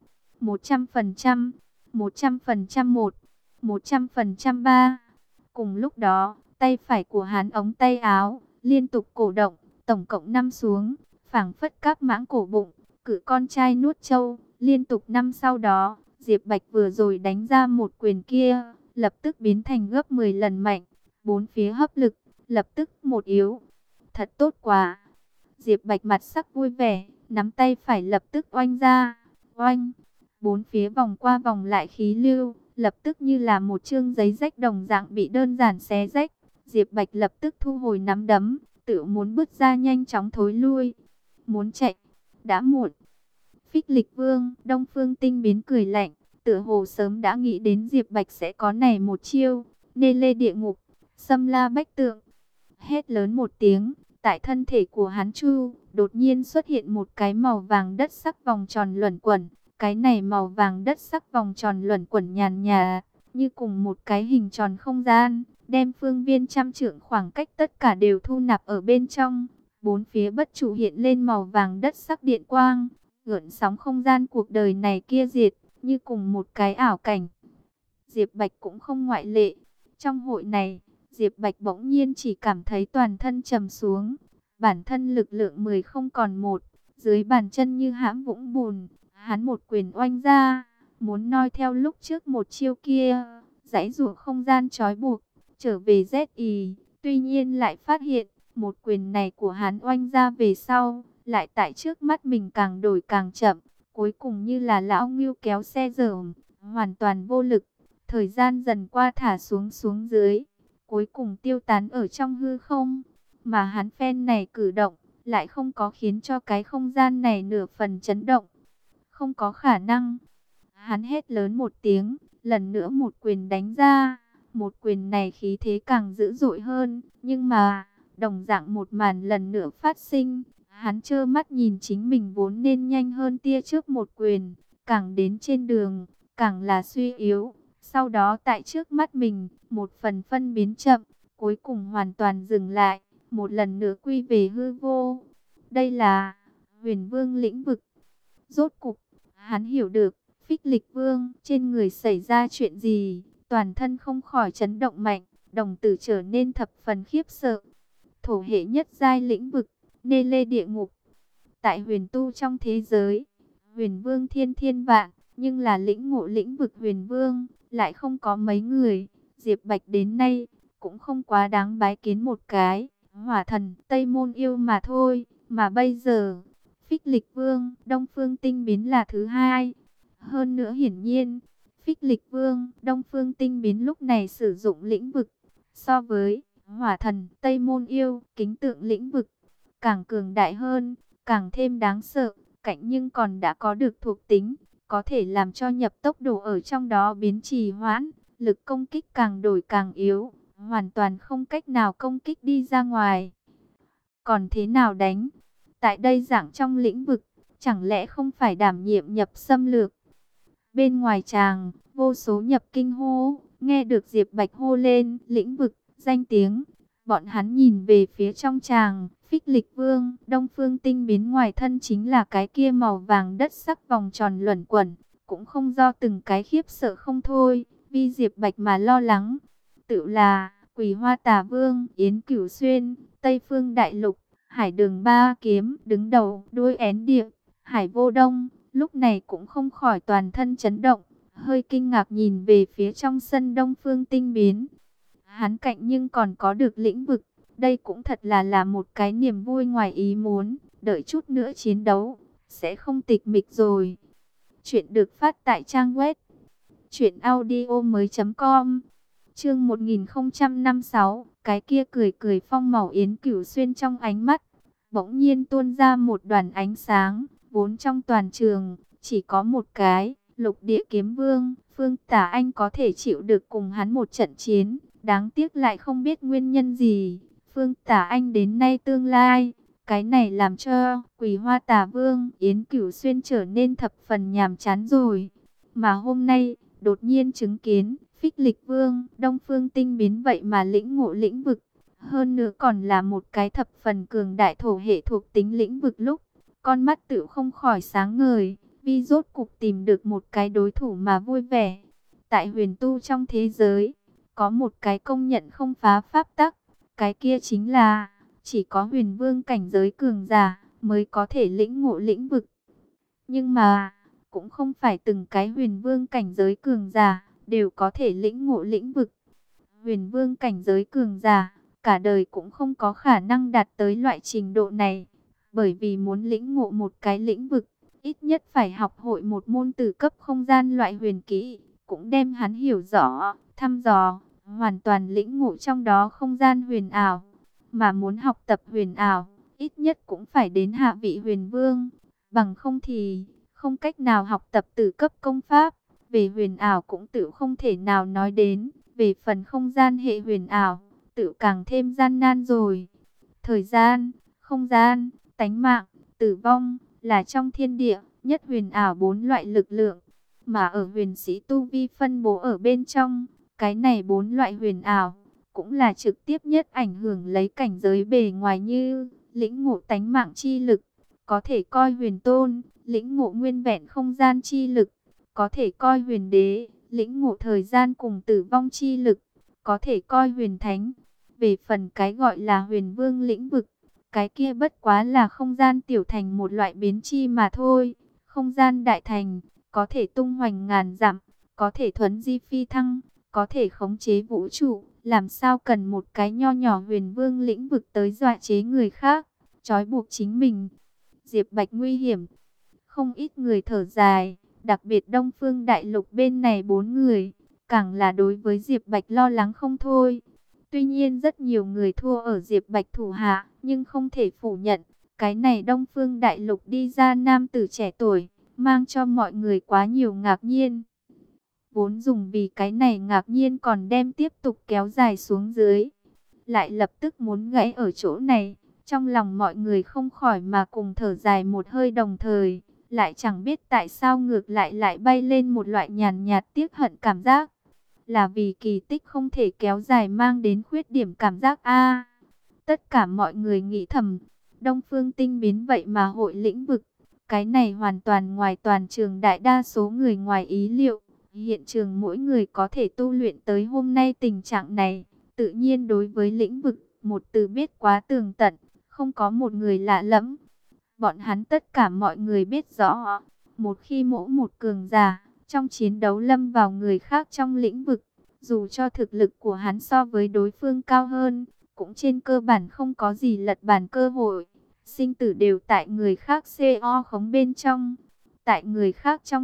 100%, 100% 1, 100% 3. Cùng lúc đó, tay phải của hắn ống tay áo, liên tục cổ động, tổng cộng 5 xuống, phảng phất các mãng cổ bụng, cử con trai nuốt trâu, liên tục 5 sau đó, Diệp Bạch vừa rồi đánh ra một quyền kia, lập tức biến thành gấp 10 lần mạnh, bốn phía hấp lực, lập tức một yếu. Thật tốt quá. Diệp Bạch mặt sắc vui vẻ, nắm tay phải lập tức oanh ra, oanh, bốn phía vòng qua vòng lại khí lưu, lập tức như là một chương giấy rách đồng dạng bị đơn giản xé rách. Diệp Bạch lập tức thu hồi nắm đấm, tự muốn bước ra nhanh chóng thối lui. Muốn chạy, đã muộn. Phích Lịch Vương, Đông Phương Tinh Biến cười lạnh, tựa hồ sớm đã nghĩ đến Diệp Bạch sẽ có này một chiêu, nê lê địa ngục, xâm la bách tượng. Hét lớn một tiếng, tại thân thể của hắn chu, đột nhiên xuất hiện một cái màu vàng đất sắc vòng tròn luẩn quẩn. Cái này màu vàng đất sắc vòng tròn luẩn quẩn nhàn nhạt, như cùng một cái hình tròn không gian, đem phương viên trăm trượng khoảng cách tất cả đều thu nạp ở bên trong. Bốn phía bất trụ hiện lên màu vàng đất sắc điện quang, gợn sóng không gian cuộc đời này kia diệt, như cùng một cái ảo cảnh. Diệp Bạch cũng không ngoại lệ. Trong hội này, Diệp Bạch bỗng nhiên chỉ cảm thấy toàn thân trầm xuống, bản thân lực lượng 10 không còn một, dưới bàn chân như hãm vũng bùn. Hắn một quyền oanh ra, muốn noi theo lúc trước một chiêu kia, giãy giụa không gian trói buộc, trở về ZI. Tuy nhiên lại phát hiện, một quyền này của hắn oanh ra về sau, lại tại trước mắt mình càng đổi càng chậm, cuối cùng như là lão ngưu kéo xe dởm, hoàn toàn vô lực. Thời gian dần qua thả xuống xuống dưới, cuối cùng tiêu tán ở trong hư không, mà hắn phen này cử động, lại không có khiến cho cái không gian này nửa phần chấn động. Không có khả năng. Hắn hét lớn một tiếng, lần nữa một quyền đánh ra. Một quyền này khí thế càng dữ dội hơn, nhưng mà, đồng dạng một màn lần nữa phát sinh. Hắn trơ mắt nhìn chính mình vốn nên nhanh hơn tia trước một quyền, càng đến trên đường, càng là suy yếu. Sau đó tại trước mắt mình, một phần phân biến chậm, cuối cùng hoàn toàn dừng lại, một lần nữa quy về hư vô. Đây là Huyền Vương lĩnh vực. Rốt cục, hắn hiểu được, Phích Lịch Vương trên người xảy ra chuyện gì, toàn thân không khỏi chấn động mạnh, đồng tử trở nên thập phần khiếp sợ. Thổ hệ nhất giai lĩnh vực, nê lê địa ngục. Tại huyền tu trong thế giới, huyền vương thiên thiên vạn, nhưng là lĩnh ngộ lĩnh vực huyền vương, lại không có mấy người. Diệp Bạch đến nay, cũng không quá đáng bái kiến một cái, hỏa thần Tây Môn Yêu mà thôi. Mà bây giờ, Phích Lịch Vương, Đông Phương Tinh Biến là thứ hai. Hơn nữa hiển nhiên, Phích Lịch Vương, Đông Phương Tinh Biến lúc này sử dụng lĩnh vực, so với hỏa thần Tây Môn Yêu, kính tượng lĩnh vực, càng cường đại hơn, càng thêm đáng sợ, cạnh nhưng còn đã có được thuộc tính, có thể làm cho nhập tốc độ ở trong đó biến trì hoãn, lực công kích càng đổi càng yếu, hoàn toàn không cách nào công kích đi ra ngoài. Còn thế nào đánh? Tại đây dạng trong lĩnh vực, chẳng lẽ không phải đảm nhiệm nhập xâm lược? Bên ngoài tràng, vô số nhập kinh hô, nghe được Diệp Bạch hô lên lĩnh vực, danh tiếng. Bọn hắn nhìn về phía trong tràng, Phích Lịch Vương, Đông Phương Tinh Biến ngoài thân chính là cái kia màu vàng đất sắc vòng tròn luẩn quẩn, cũng không do từng cái khiếp sợ không thôi, vì Diệp Bạch mà lo lắng. Tự là Quỳ Hoa Tà Vương, Yến Cửu Xuyên, Tây Phương Đại Lục, Hải Đường Ba Kiếm, đứng đầu, đuôi én địa, Hải Vô Đông, lúc này cũng không khỏi toàn thân chấn động, hơi kinh ngạc nhìn về phía trong sân Đông Phương Tinh Biến. Hắn cạnh nhưng còn có được lĩnh vực, đây cũng thật là một cái niềm vui ngoài ý muốn, đợi chút nữa chiến đấu, sẽ không tịch mịch rồi. Chuyện được phát tại trang web truyệnaudiomoi.com. Chương 1056, cái kia cười cười phong màu Yến Cửu Xuyên trong ánh mắt, bỗng nhiên tuôn ra một đoàn ánh sáng, vốn trong toàn trường, chỉ có một cái, Lục Địa Kiếm Vương, Phương Tả Anh có thể chịu được cùng hắn một trận chiến, đáng tiếc lại không biết nguyên nhân gì, Phương Tả Anh đến nay tương lai, cái này làm cho Quỳ Hoa Tà Vương, Yến Cửu Xuyên trở nên thập phần nhàm chán rồi, mà hôm nay, đột nhiên chứng kiến, Phích Lịch Vương, Đông Phương Tinh Biến vậy mà lĩnh ngộ lĩnh vực, hơn nữa còn là một cái thập phần cường đại thổ hệ thuộc tính lĩnh vực lúc, con mắt tự không khỏi sáng ngời, vì rốt cục tìm được một cái đối thủ mà vui vẻ. Tại huyền tu trong thế giới, có một cái công nhận không phá pháp tắc, cái kia chính là, chỉ có huyền vương cảnh giới cường giả, mới có thể lĩnh ngộ lĩnh vực. Nhưng mà, cũng không phải từng cái huyền vương cảnh giới cường giả, đều có thể lĩnh ngộ lĩnh vực. Huyền vương cảnh giới cường giả, cả đời cũng không có khả năng đạt tới loại trình độ này. Bởi vì muốn lĩnh ngộ một cái lĩnh vực, ít nhất phải học hội một môn tử cấp không gian loại huyền kỹ, cũng đem hắn hiểu rõ, thăm dò, hoàn toàn lĩnh ngộ trong đó không gian huyền ảo. Mà muốn học tập huyền ảo, ít nhất cũng phải đến hạ vị huyền vương, bằng không thì không cách nào học tập tử cấp công pháp. Về huyền ảo cũng tự không thể nào nói đến, về phần không gian hệ huyền ảo, tự càng thêm gian nan rồi. Thời gian, không gian, tánh mạng, tử vong, là trong thiên địa, nhất huyền ảo bốn loại lực lượng, mà ở huyền sĩ tu vi phân bố ở bên trong, cái này bốn loại huyền ảo, cũng là trực tiếp nhất ảnh hưởng lấy cảnh giới bề ngoài như, lĩnh ngộ tánh mạng chi lực, có thể coi huyền tôn, lĩnh ngộ nguyên vẹn không gian chi lực, có thể coi huyền đế, lĩnh ngộ thời gian cùng tử vong chi lực, có thể coi huyền thánh. Về phần cái gọi là huyền vương lĩnh vực, cái kia bất quá là không gian tiểu thành một loại biến chi mà thôi. Không gian đại thành, có thể tung hoành ngàn dặm, có thể thuấn di phi thăng, có thể khống chế vũ trụ. Làm sao cần một cái nho nhỏ huyền vương lĩnh vực tới dọa chế người khác, trói buộc chính mình. Diệp Bạch nguy hiểm, không ít người thở dài, đặc biệt Đông Phương Đại Lục bên này 4 người, càng là đối với Diệp Bạch lo lắng không thôi. Tuy nhiên rất nhiều người thua ở Diệp Bạch thủ hạ, nhưng không thể phủ nhận, cái này Đông Phương Đại Lục đi ra nam tử trẻ tuổi, mang cho mọi người quá nhiều ngạc nhiên. Vốn dùng vì cái này ngạc nhiên còn đem tiếp tục kéo dài xuống dưới, lại lập tức muốn gãy ở chỗ này. Trong lòng mọi người không khỏi mà cùng thở dài một hơi, đồng thời lại chẳng biết tại sao ngược lại bay lên một loại nhàn nhạt tiếc hận cảm giác. Là vì kỳ tích không thể kéo dài mang đến khuyết điểm cảm giác a. Tất cả mọi người nghĩ thầm, Đông Phương Tinh Biến vậy mà hội lĩnh vực, cái này hoàn toàn ngoài toàn trường đại đa số người ngoài ý liệu. Hiện trường mỗi người có thể tu luyện tới hôm nay tình trạng này, tự nhiên đối với lĩnh vực, một từ biết quá tường tận, không có một người lạ lẫm. Bọn hắn tất cả mọi người biết rõ, một khi mỗi một cường giả trong chiến đấu lâm vào người khác trong lĩnh vực, dù cho thực lực của hắn so với đối phương cao hơn, cũng trên cơ bản không có gì lật bàn cơ hội. Sinh tử đều tại người khác CO khống bên trong. Tại người khác trong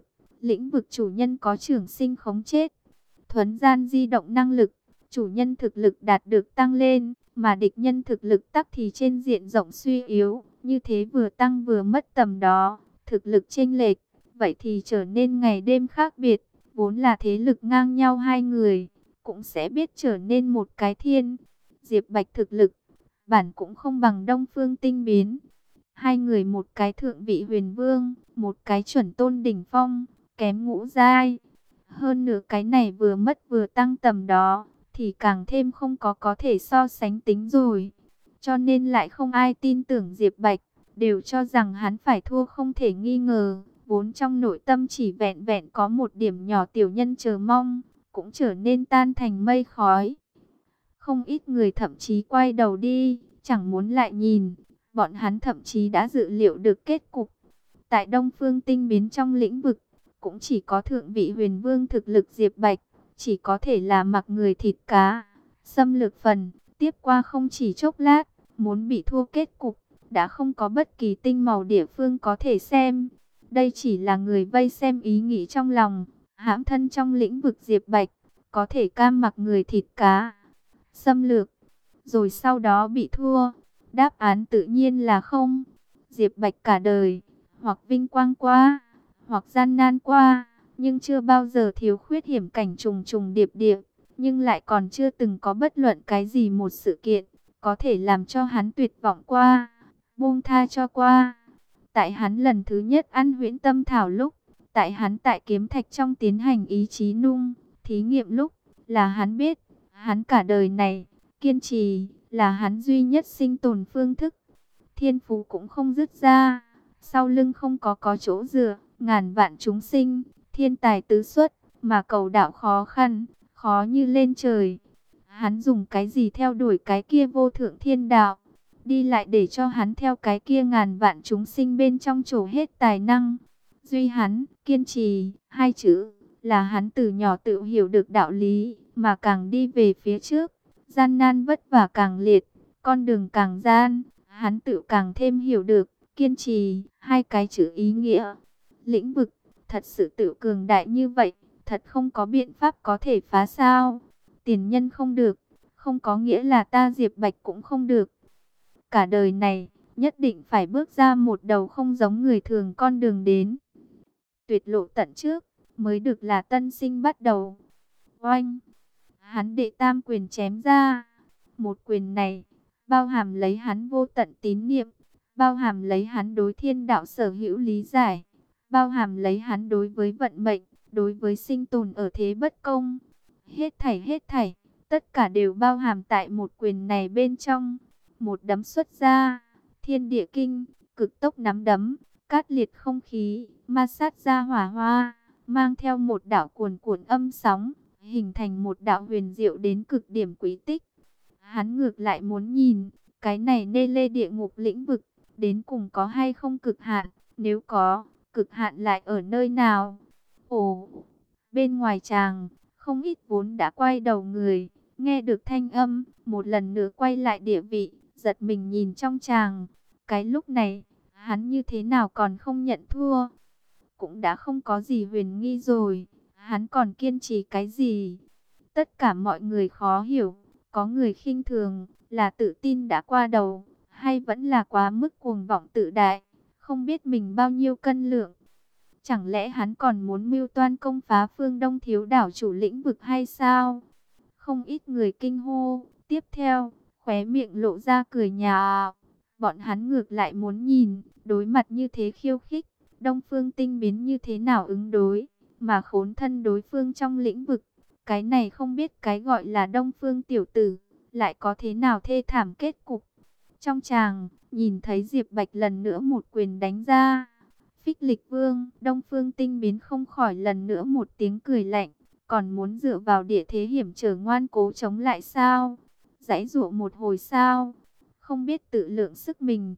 lĩnh vực chủ nhân có trường sinh khống chết. Thuấn gian di động năng lực, chủ nhân thực lực đạt được tăng lên, mà địch nhân thực lực tắc thì trên diện rộng suy yếu. Như thế vừa tăng vừa mất tầm đó, thực lực chênh lệch, vậy thì trở nên ngày đêm khác biệt. Vốn là thế lực ngang nhau hai người, cũng sẽ biết trở nên một cái thiên. Diệp Bạch thực lực, bản cũng không bằng Đông Phương Tinh Biến. Hai người một cái thượng vị huyền vương, một cái chuẩn tôn đỉnh phong, kém ngũ giai. Hơn nữa cái này vừa mất vừa tăng tầm đó, thì càng thêm không có thể so sánh tính rồi. Cho nên lại không ai tin tưởng Diệp Bạch, đều cho rằng hắn phải thua không thể nghi ngờ. Vốn trong nội tâm chỉ vẹn vẹn có một điểm nhỏ tiểu nhân chờ mong, cũng trở nên tan thành mây khói. Không ít người thậm chí quay đầu đi, chẳng muốn lại nhìn. Bọn hắn thậm chí đã dự liệu được kết cục. Tại Đông Phương Tinh Biến trong lĩnh vực, cũng chỉ có thượng vị huyền vương thực lực Diệp Bạch, chỉ có thể là mặc người thịt cá. Xâm lược phần, tiếp qua không chỉ chốc lát, muốn bị thua kết cục, đã không có bất kỳ tinh màu địa phương có thể xem. Đây chỉ là người vây xem ý nghĩ trong lòng, hãm thân trong lĩnh vực Diệp Bạch, có thể cam mặc người thịt cá. Xâm lược, rồi sau đó bị thua. Đáp án tự nhiên là không. Diệp Bạch cả đời, hoặc vinh quang qua, hoặc gian nan qua, nhưng chưa bao giờ thiếu khuyết hiểm cảnh trùng trùng điệp điệp, nhưng lại còn chưa từng có bất luận cái gì một sự kiện có thể làm cho hắn tuyệt vọng qua, buông tha cho qua. Tại hắn lần thứ nhất ăn huyễn tâm thảo lúc, tại hắn tại kiếm thạch trong tiến hành ý chí nung thí nghiệm lúc, là hắn biết, hắn cả đời này kiên trì là hắn duy nhất sinh tồn phương thức. Thiên phú cũng không dứt ra, sau lưng không có chỗ dựa, ngàn vạn chúng sinh, thiên tài tứ xuất, mà cầu đạo khó khăn, khó như lên trời. Hắn dùng cái gì theo đuổi cái kia vô thượng thiên đạo, đi lại để cho hắn theo cái kia ngàn vạn chúng sinh bên trong trổ hết tài năng. Duy hắn, kiên trì, hai chữ, là hắn từ nhỏ tự hiểu được đạo lý, mà càng đi về phía trước, gian nan vất vả càng liệt, con đường càng gian, hắn tự càng thêm hiểu được, kiên trì, hai cái chữ ý nghĩa. Lĩnh vực, thật sự tự cường đại như vậy, thật không có biện pháp có thể phá sao. Tiền nhân không được, không có nghĩa là ta Diệp Bạch cũng không được. Cả đời này, nhất định phải bước ra một đầu không giống người thường con đường đến. Tuyệt lộ tận trước, mới được là tân sinh bắt đầu. Oanh! Hắn đệ tam quyền chém ra. Một quyền này, bao hàm lấy hắn vô tận tín niệm, bao hàm lấy hắn đối thiên đạo sở hữu lý giải, bao hàm lấy hắn đối với vận mệnh, đối với sinh tồn ở thế bất công. Hết thảy, tất cả đều bao hàm tại một quyền này bên trong. Một đấm xuất ra, thiên địa kinh, cực tốc nắm đấm, cát liệt không khí, ma sát ra hỏa hoa, mang theo một đạo cuồn cuộn âm sóng, hình thành một đạo huyền diệu đến cực điểm quý tích. Hắn ngược lại muốn nhìn, cái này nê lê địa ngục lĩnh vực, đến cùng có hay không cực hạn, nếu có, cực hạn lại ở nơi nào? Ồ, bên ngoài tràng, không ít vốn đã quay đầu người, nghe được thanh âm, một lần nữa quay lại địa vị, giật mình nhìn trong tràng. Cái lúc này, hắn như thế nào còn không nhận thua? Cũng đã không có gì huyền nghi rồi, hắn còn kiên trì cái gì? Tất cả mọi người khó hiểu, có người khinh thường, là tự tin đã qua đầu, hay vẫn là quá mức cuồng vọng tự đại, không biết mình bao nhiêu cân lượng. Chẳng lẽ hắn còn muốn mưu toan công phá phương Đông thiếu đảo chủ lĩnh vực hay sao? Không ít người kinh hô, tiếp theo, khóe miệng lộ ra cười nhạo. Bọn hắn ngược lại muốn nhìn, đối mặt như thế khiêu khích, Đông Phương Tinh Biến như thế nào ứng đối, mà khốn thân đối phương trong lĩnh vực. Cái này không biết cái gọi là Đông Phương tiểu tử, lại có thế nào thê thảm kết cục. Trong tràng, nhìn thấy Diệp Bạch lần nữa một quyền đánh ra. Phích Lịch Vương, Đông Phương Tinh Biến không khỏi lần nữa một tiếng cười lạnh, còn muốn dựa vào địa thế hiểm trở ngoan cố chống lại sao? Giãy giụa một hồi sao? Không biết tự lượng sức mình.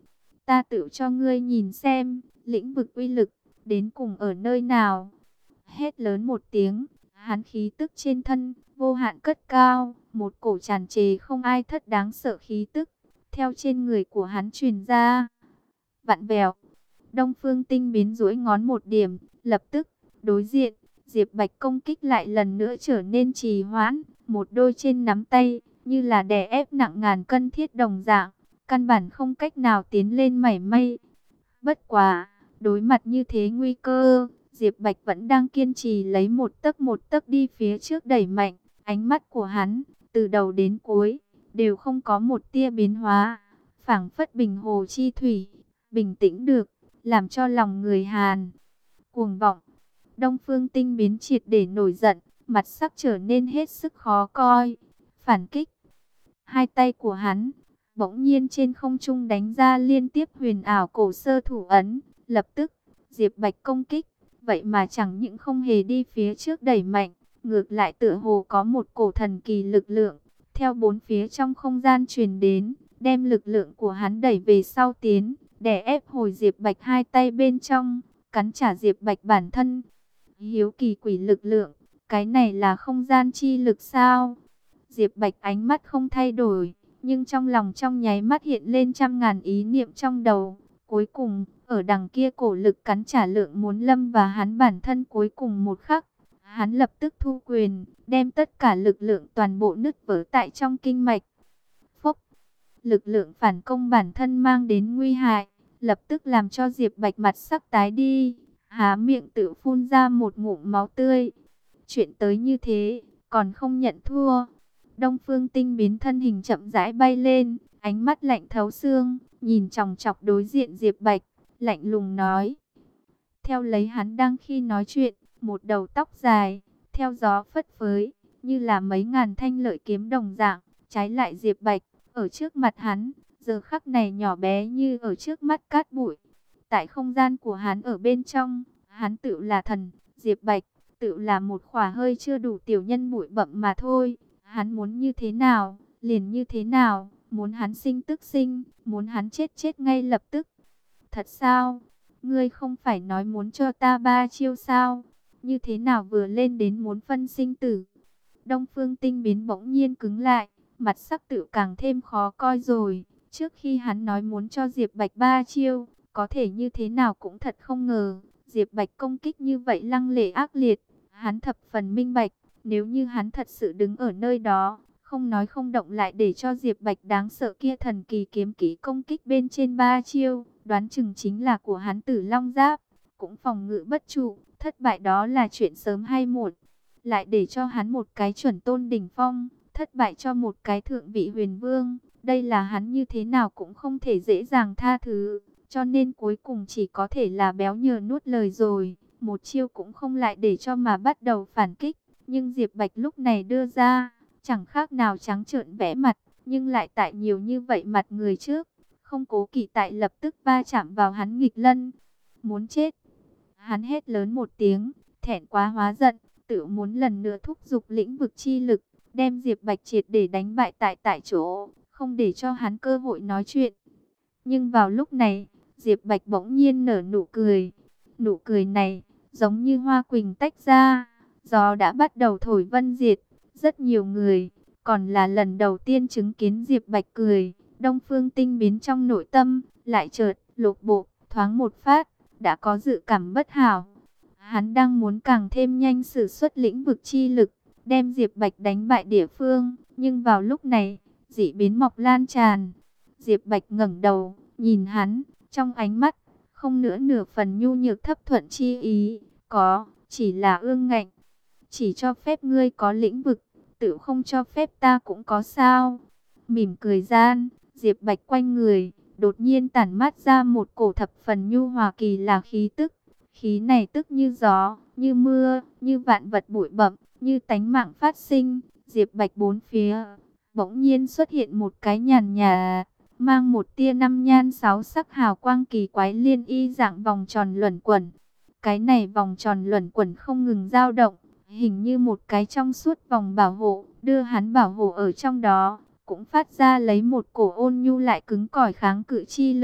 ta tự cho ngươi nhìn xem, lĩnh vực uy lực, đến cùng ở nơi nào. Hét lớn một tiếng, hắn khí tức trên thân, vô hạn cất cao, một cổ tràn trề không ai thất đáng sợ khí tức, theo trên người của hắn truyền ra. Vặn vẹo, Đông Phương Tinh biến duỗi ngón một điểm, lập tức, đối diện, Diệp Bạch công kích lại lần nữa trở nên trì hoãn, một đôi trên nắm tay, như là đè ép nặng ngàn cân thiết đồng dạng, căn bản không cách nào tiến lên mảy may. Bất quá, đối mặt như thế nguy cơ, Diệp Bạch vẫn đang kiên trì lấy một tấc đi phía trước đẩy mạnh, ánh mắt của hắn, từ đầu đến cuối, đều không có một tia biến hóa, phảng phất bình hồ chi thủy, bình tĩnh được, làm cho lòng người Hàn cuồng vọng. Đông Phương Tinh biến triệt để nổi giận, mặt sắc trở nên hết sức khó coi, phản kích. Hai tay của hắn, bỗng nhiên trên không trung đánh ra liên tiếp huyền ảo cổ sơ thủ ấn, lập tức, Diệp Bạch công kích, vậy mà chẳng những không hề đi phía trước đẩy mạnh, ngược lại tựa hồ có một cổ thần kỳ lực lượng, theo bốn phía trong không gian truyền đến, đem lực lượng của hắn đẩy về sau tiến, đè ép hồi Diệp Bạch hai tay bên trong, cắn trả Diệp Bạch bản thân. Hiếu kỳ quỷ lực lượng, cái này là không gian chi lực sao? Diệp Bạch ánh mắt không thay đổi, nhưng trong lòng trong nháy mắt hiện lên trăm ngàn ý niệm trong đầu. Cuối cùng, ở đằng kia cổ lực cắn trả lượng muốn lâm và hắn bản thân cuối cùng một khắc. Hắn lập tức thu quyền, đem tất cả lực lượng toàn bộ nứt vỡ tại trong kinh mạch. Phốc, lực lượng phản công bản thân mang đến nguy hại, lập tức làm cho Diệp Bạch mặt sắc tái đi, há miệng tự phun ra một ngụm máu tươi. Chuyện tới như thế, còn không nhận thua. Đông Phương Tinh biến thân hình chậm rãi bay lên, ánh mắt lạnh thấu xương, nhìn chòng chọc đối diện Diệp Bạch, lạnh lùng nói. Theo lấy hắn đang khi nói chuyện, một đầu tóc dài, theo gió phất phới, như là mấy ngàn thanh lợi kiếm đồng dạng, trái lại Diệp Bạch, ở trước mặt hắn, giờ khắc này nhỏ bé như ở trước mắt cát bụi. Tại không gian của hắn ở bên trong, hắn tự là thần, Diệp Bạch, tự là một khỏa hơi chưa đủ tiểu nhân bụi bặm mà thôi. Hắn muốn như thế nào, liền như thế nào, muốn hắn sinh tức sinh, muốn hắn chết chết ngay lập tức. Thật sao? Ngươi không phải nói muốn cho ta 3 chiêu sao? Như thế nào vừa lên đến muốn phân sinh tử? Đông Phương Tinh biến bỗng nhiên cứng lại, mặt sắc tự càng thêm khó coi rồi. Trước khi hắn nói muốn cho Diệp Bạch 3 chiêu, có thể như thế nào cũng thật không ngờ. Diệp Bạch công kích như vậy lăng lệ ác liệt, hắn thập phần minh bạch. Nếu như hắn thật sự đứng ở nơi đó, không nói không động lại để cho Diệp Bạch đáng sợ kia thần kỳ kiếm kỹ công kích bên trên 3 chiêu, đoán chừng chính là của hắn Tử Long Giáp, cũng phòng ngự bất trụ, thất bại đó là chuyện sớm hay muộn. Lại để cho hắn một cái chuẩn tôn đỉnh phong, thất bại cho một cái thượng vị huyền vương, đây là hắn như thế nào cũng không thể dễ dàng tha thứ, cho nên cuối cùng chỉ có thể là béo nhờ nuốt lời rồi, một chiêu cũng không lại để cho mà bắt đầu phản kích. Nhưng Diệp Bạch lúc này đưa ra, chẳng khác nào trắng trợn vẽ mặt, nhưng lại tại nhiều như vậy mặt người trước, không cố kỵ tại lập tức va chạm vào hắn nghịch lân. Muốn chết! Hắn hét lớn một tiếng, thẹn quá hóa giận, tự muốn lần nữa thúc giục lĩnh vực chi lực, đem Diệp Bạch triệt để đánh bại tại chỗ, không để cho hắn cơ hội nói chuyện. Nhưng vào lúc này, Diệp Bạch bỗng nhiên nở nụ cười. Nụ cười này, giống như hoa quỳnh tách ra. Gió đã bắt đầu thổi vân diệt, rất nhiều người, còn là lần đầu tiên chứng kiến Diệp Bạch cười. Đông Phương Tinh biến trong nội tâm, lại chợt, lục bộ, thoáng một phát, đã có dự cảm bất hảo. Hắn đang muốn càng thêm nhanh sử xuất lĩnh vực chi lực, đem Diệp Bạch đánh bại địa phương. Nhưng vào lúc này, dị biến mọc lan tràn. Diệp Bạch ngẩng đầu, nhìn hắn, trong ánh mắt, không nữa nửa phần nhu nhược thấp thuận chi ý, có, chỉ là ương ngạnh. Chỉ cho phép ngươi có lĩnh vực, tự không cho phép ta cũng có sao. Mỉm cười gian, Diệp Bạch quanh người, đột nhiên tản mát ra một cổ thập phần nhu hòa kỳ lạ khí tức. Khí này tức như gió, như mưa, như vạn vật bụi bặm, như tánh mạng phát sinh. Diệp Bạch bốn phía, bỗng nhiên xuất hiện một cái nhàn nhà, mang một tia năm nhan sáu sắc hào quang kỳ quái liên y dạng vòng tròn luẩn quẩn. Cái này vòng tròn luẩn quẩn không ngừng dao động, hình như một cái trong suốt vòng bảo hộ, đưa hắn bảo hộ ở trong đó, cũng phát ra lấy một cổ ôn nhu lại cứng cỏi kháng cự chi lực.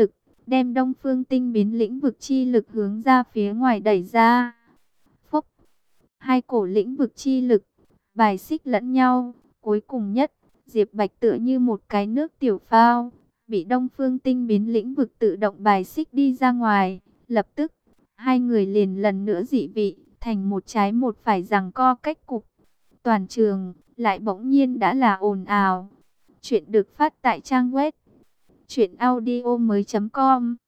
đem Đông Phương Tinh biến lĩnh vực chi lực hướng ra phía ngoài đẩy ra. Phốc, hai cổ lĩnh vực chi lực bài xích lẫn nhau, cuối cùng nhất, Diệp Bạch tựa như một cái nước tiểu phao, bị Đông Phương Tinh biến lĩnh vực tự động bài xích đi ra ngoài. Lập tức, hai người liền lần nữa dị vị, thành một trái một phải giằng co cách cục. Toàn trường lại bỗng nhiên đã là ồn ào. Chuyện được phát tại trang web truyệnaudiomoi.com.